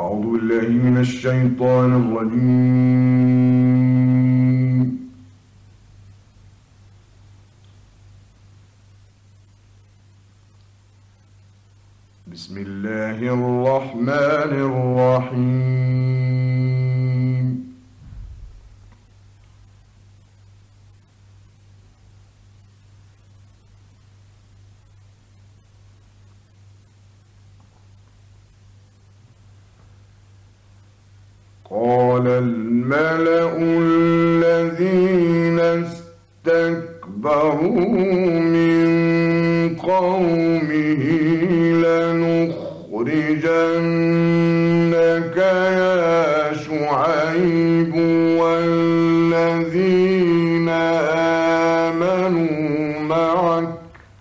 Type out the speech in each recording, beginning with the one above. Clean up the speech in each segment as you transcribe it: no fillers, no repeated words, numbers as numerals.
أعوذ بالله من الشيطان الرجيم. بسم الله الرحمن الرحيم. قال الملأ الذين استكبروا من قومه لنخرجنك يا شعيب والذين آمنوا معك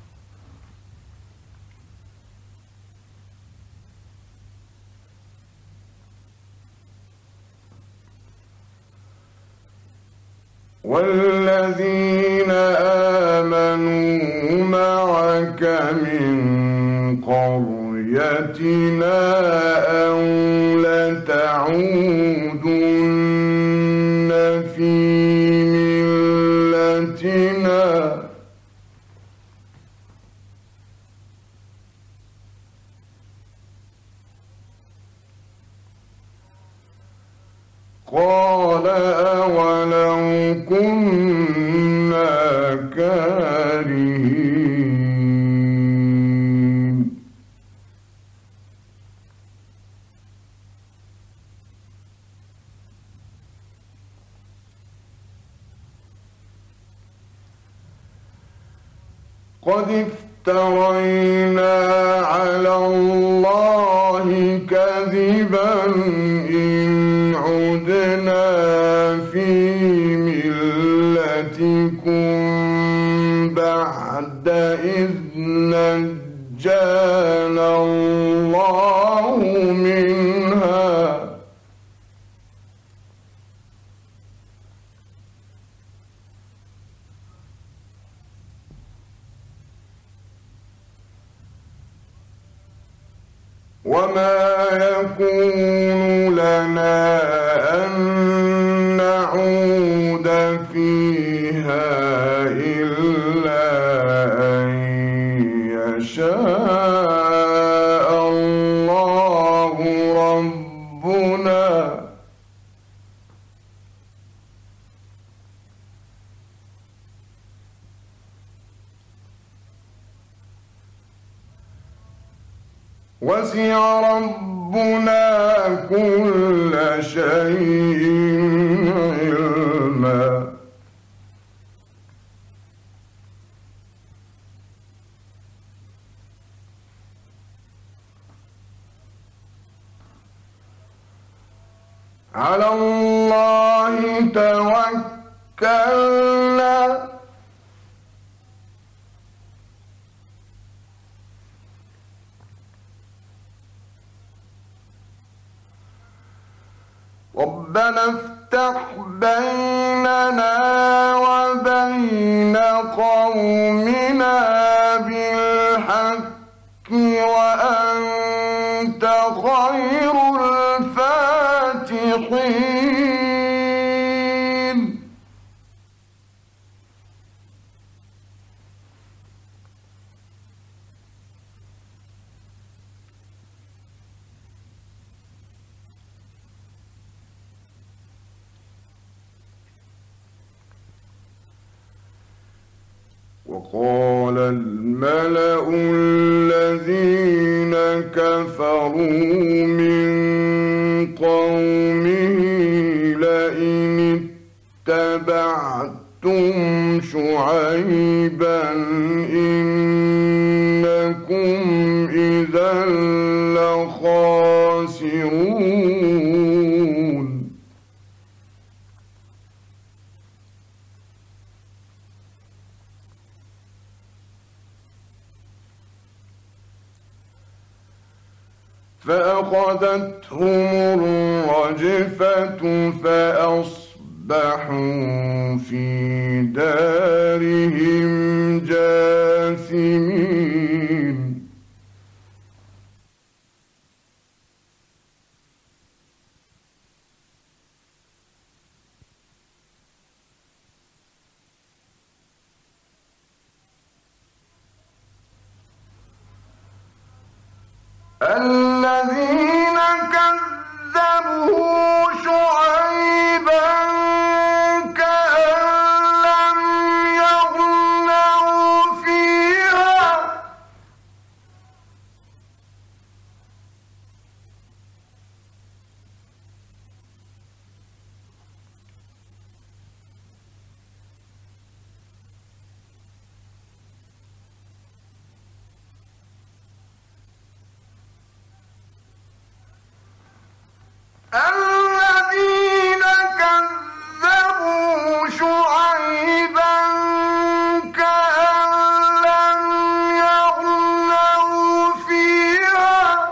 من قريتنا أو لتعودن في ملتنا قال أولو كنا كارهين قد افترينا على الله كذبا إن عدنا في ملتكم بعد إذ نجانا الله منها وما يكون لنا أن نعود فيها إلا أن يشاء الله ربنا وسع ربنا كل شيء علما على الله توكلنا ربنا افتح بيننا وبين قومنا بالحق وأنت خير الفاتحين وقال الملأ الذين كفروا من قومه لئن اتبعتم شعيبا إنكم إذا لخاسرون فأخذتهم الرجفة فأصبحوا في دارهم جاثمين الذين كذبوا شعيبا كأن لم يغنوا فيها الذين كذبوا شعيبا كأن لم يغنوا فيها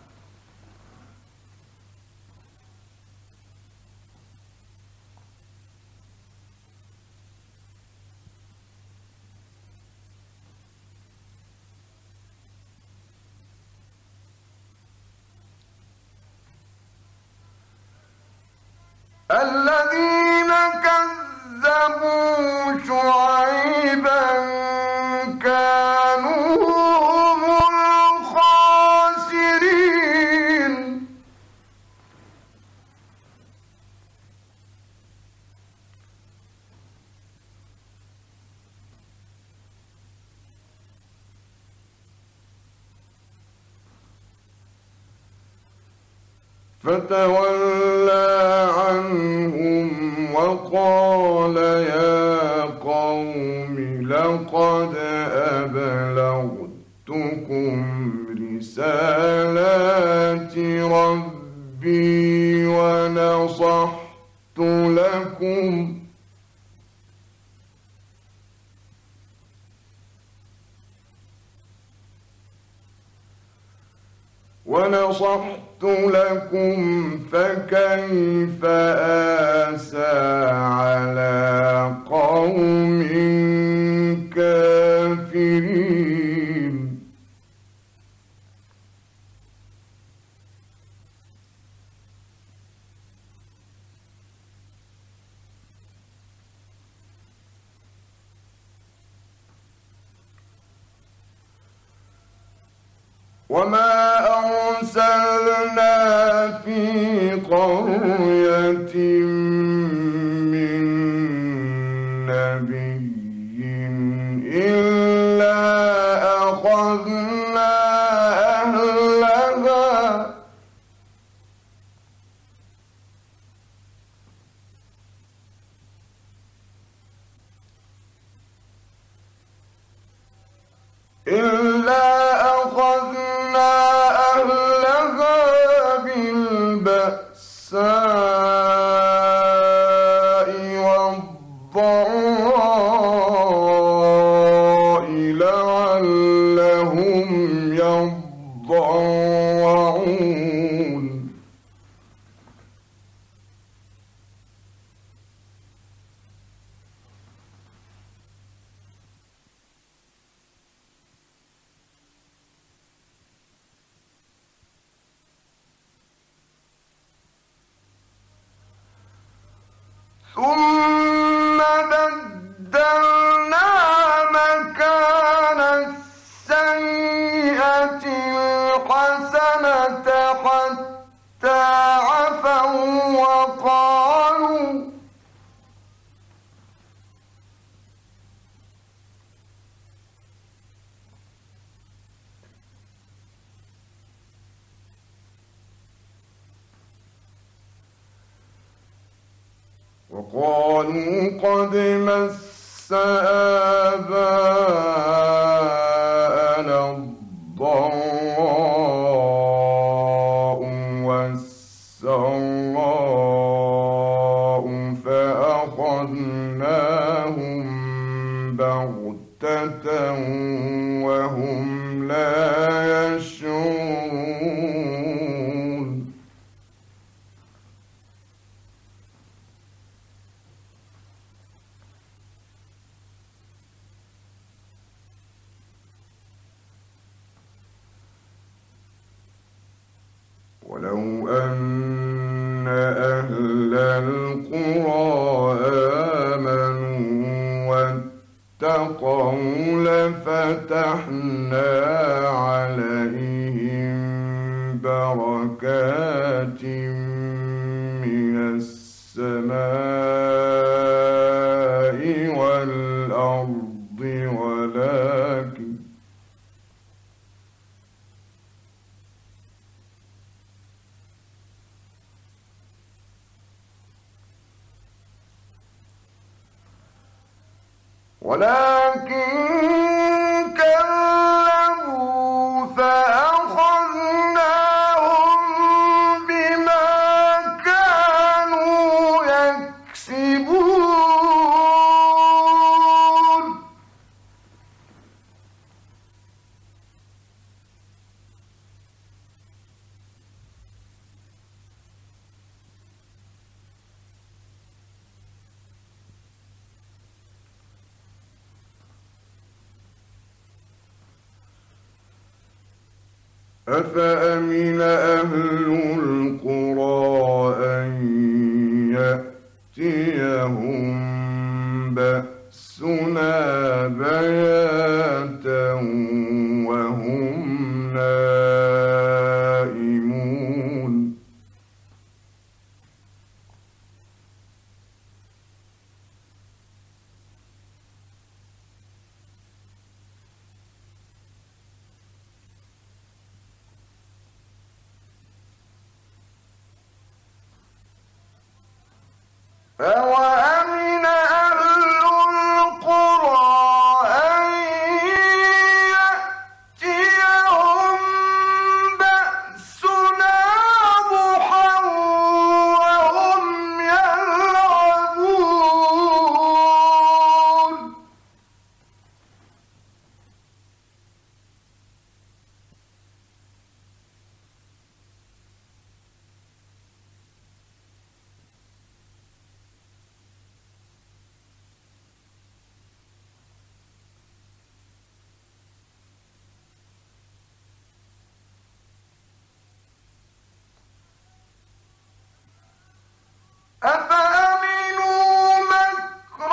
الذين كذبوا شعيبا كانوا هم الخاسرين فتولى عنهم وقال يا قوم لقد أبلغتكم رسالات ربي ونصحت لكم فكيف آسى على قوم كافرين وما أرسلنا في قرية من نبي إلا أخذنا أهلها بالبأساء والضراء لعلهم يضرعون ثم بدلنا مكان السيئة الحسنة حتى عفوا وقالوا قد مس آباءنا الضراء والسراء فأخذناهم بغتة وهم لا يشعرون ولو أن أهل القرى آمنوا واتقوا لفتحنا عليهم بينات من السماء والأرض ولكن كذبوا فأخذناهم بما كانوا يكسبون أفأمن أهل القرى أن يأتيهم بأسنا بياتا وهم نائمون أوأمن أهل القرى أن يأتيهم بأسنا ضحى وهم يلعبون أفأمنوا مكر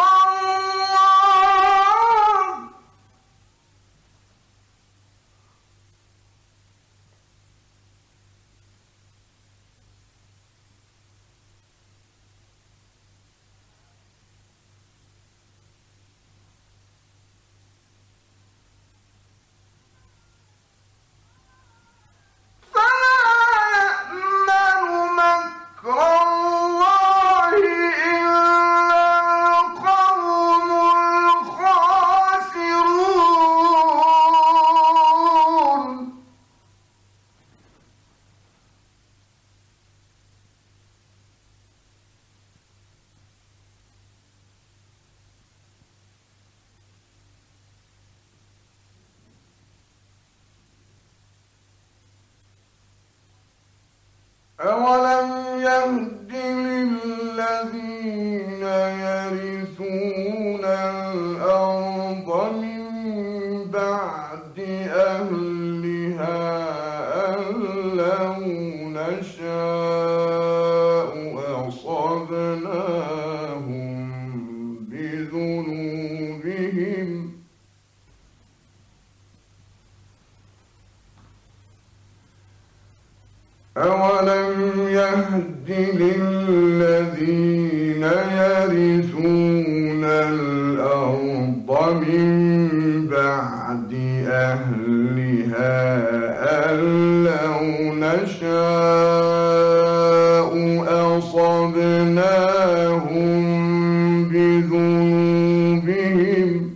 الله أولم يهد للذين يرثون الأرض من بعد أهلها أن لو نشاء أصبناهم بذنوبهم أولم يهد للذين يرثون الأرض من بعد أهلها أن لو نشاء أصبناهم بذنوبهم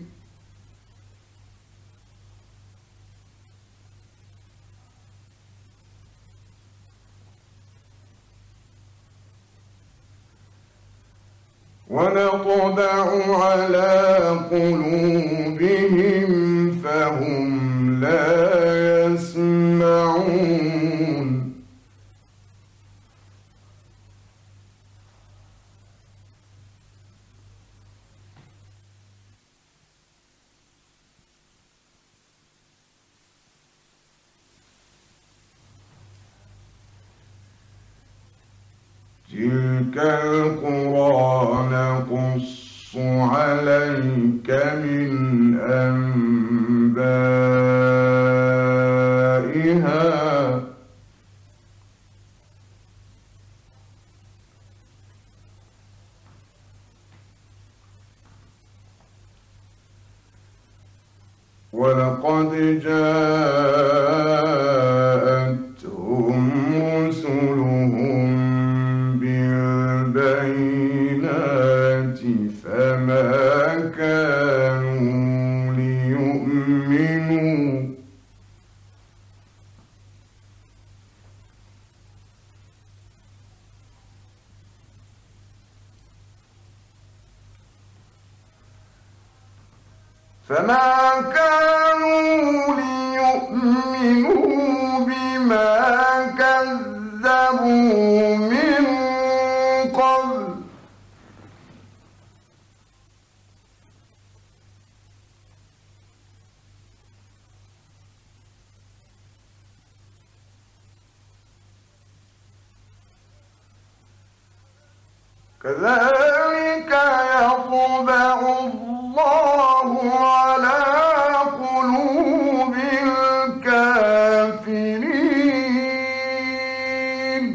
ونطبع على قلوبهم فهم لا يسمعون تلك القرى نقص عليك من أنبائها ولقد جاءتهم رسلهم بالبينات فما كانوا ليؤمنوا بما كذبوا من قبل كذلك يطبع الله على قلوب الكافرين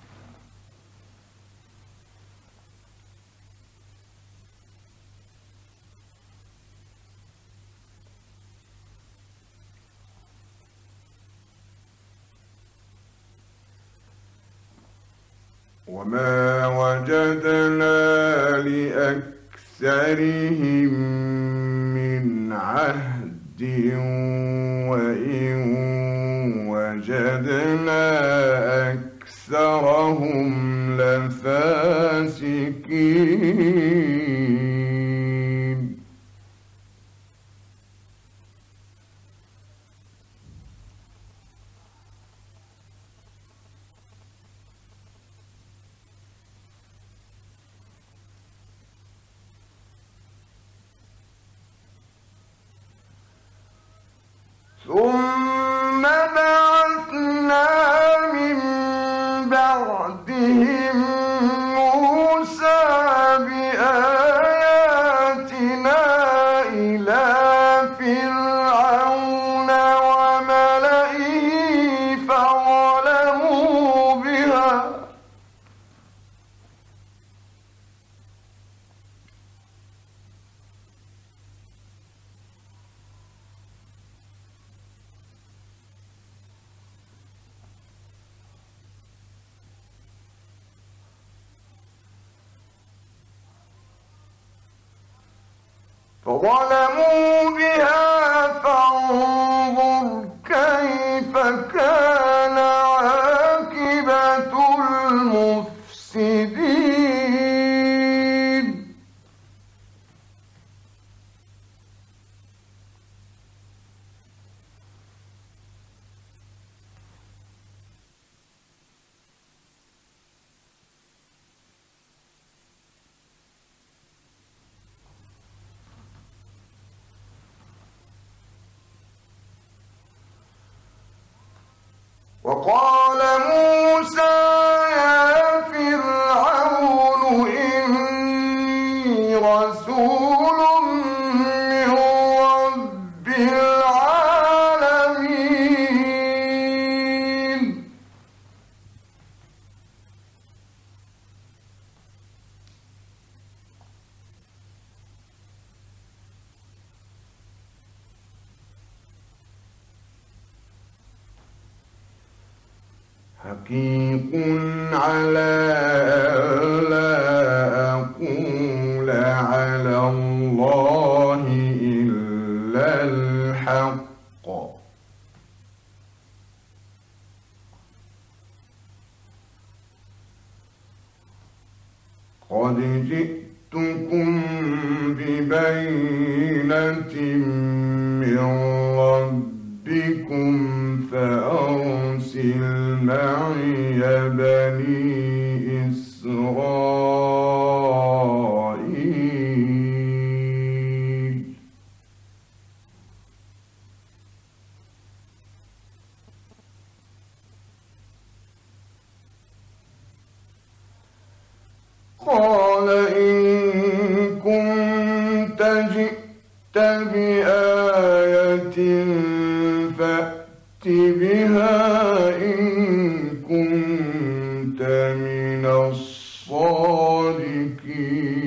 وما وجدنا لأكثرهم من عهد وإن وجدنا أكثرهم لفاسقين ثم بعثنا من بعدهم موسى بآياتنا إلى فرعون وملئه فظلموا بها فانظر كيف كان عاقبة المفسدين وقال موسى يا فرعون إني رسول من رب العالمين حقيق على ألا أقول على الله إلا الحق قد جئتكم ببينة من ربكم فأرسل معي بني إسرائيل قال إن كنت جئت بآية فأت بها إن كنت من الصادقين.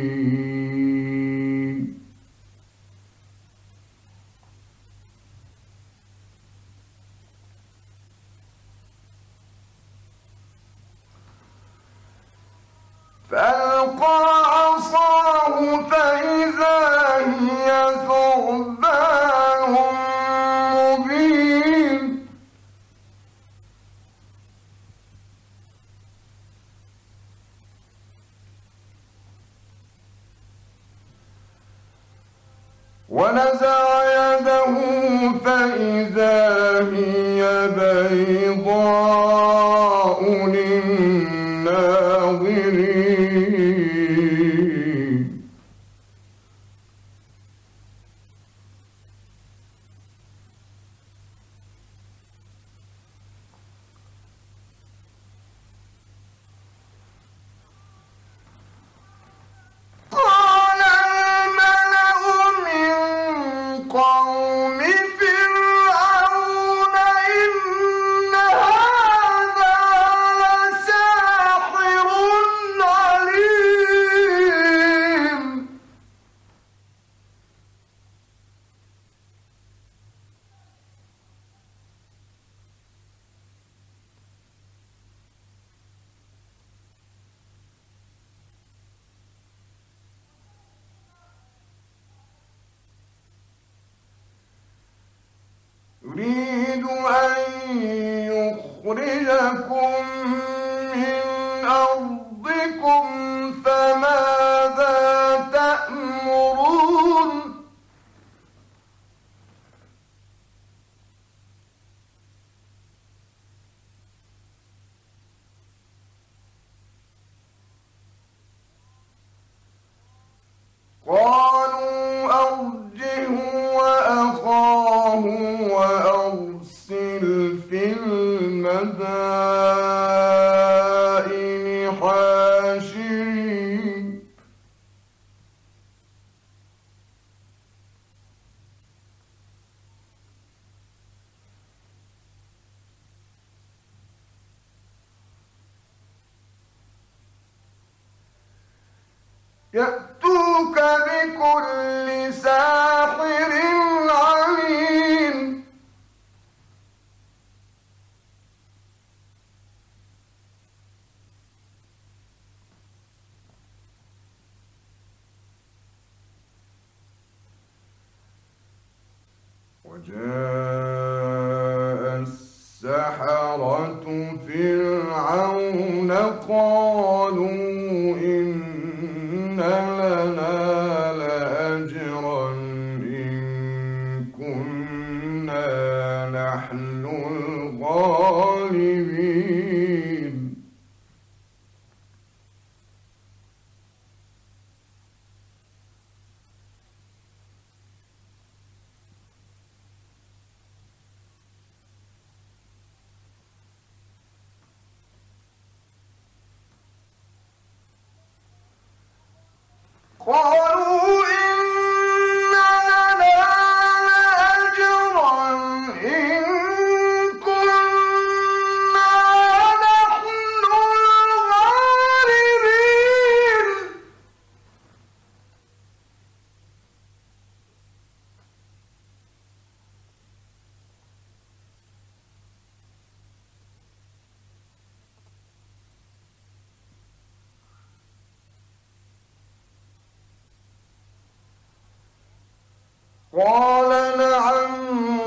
فألقى عصاه فإذا هي ثعبان مبين ونزع يده فإذا هي بيضاء للناظرين قال الملأ من قوم فرعون إن هذا لساحر عليم يريد أن يخرجكم من أرضكم فماذا تأمرون قالوا أرجه وأخاه وأرسل في المدائن حاشرين يأتوك بكل ساحر عليم وجاء السحرة فرعون قالوا إن لنا لأجرا إن كنا نحن الغالبين قالوا إن لنا لأجرا إن كنا نحن الغالبين قال نعم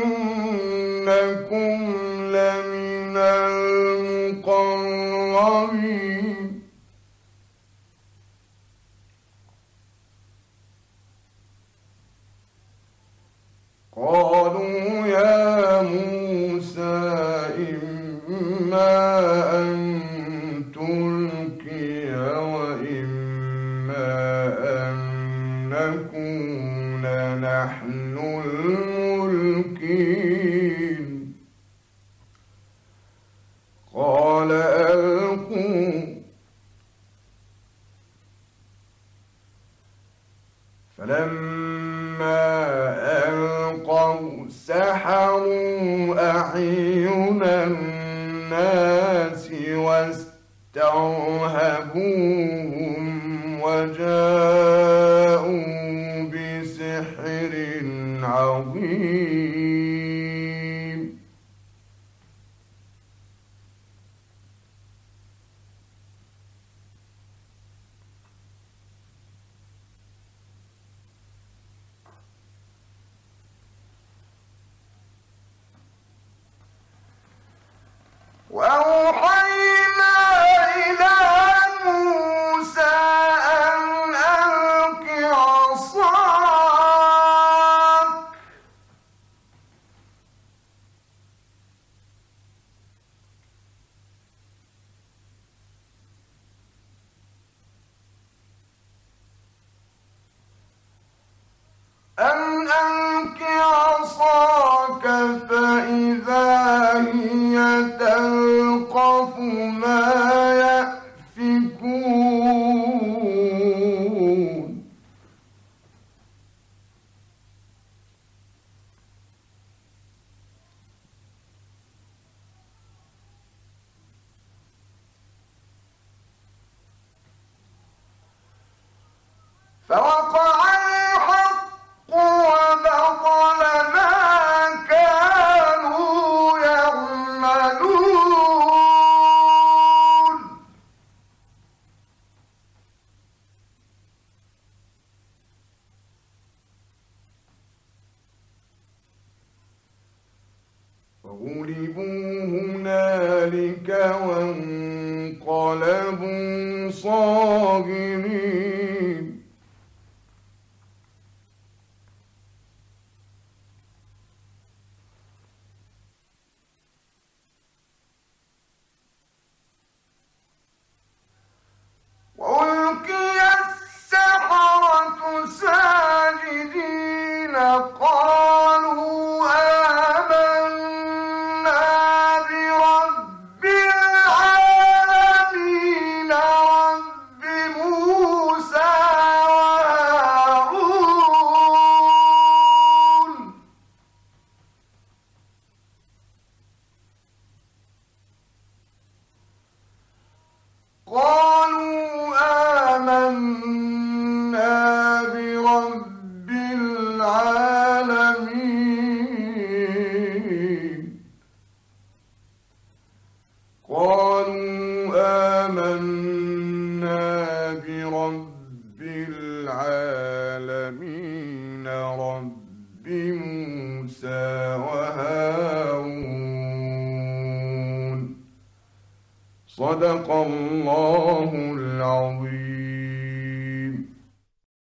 وإنكم لمن المقربين قالوا يا موسى إما أن تلقي وإما أن نكون نحن الملقين قال ألقوا فلما ألقوا سحروا أعين الناس واسترهبوهم وجاءوا بسحر عظيم وأوحينا إلى موسى أن ألق عصاك فإذا هي تلقف ما يأفكون فوقع الحق وبطل ما كانوا يعملون فغلبوا هنالك وانقلبوا صاغرين وألقي السحرة ساجدين قالوا آمنا برب العالمين رب موسى وهارون قالوا آمنا برب العالمين قالوا آمنا برب العالمين رب موسى وهارون صدق الله العظيم.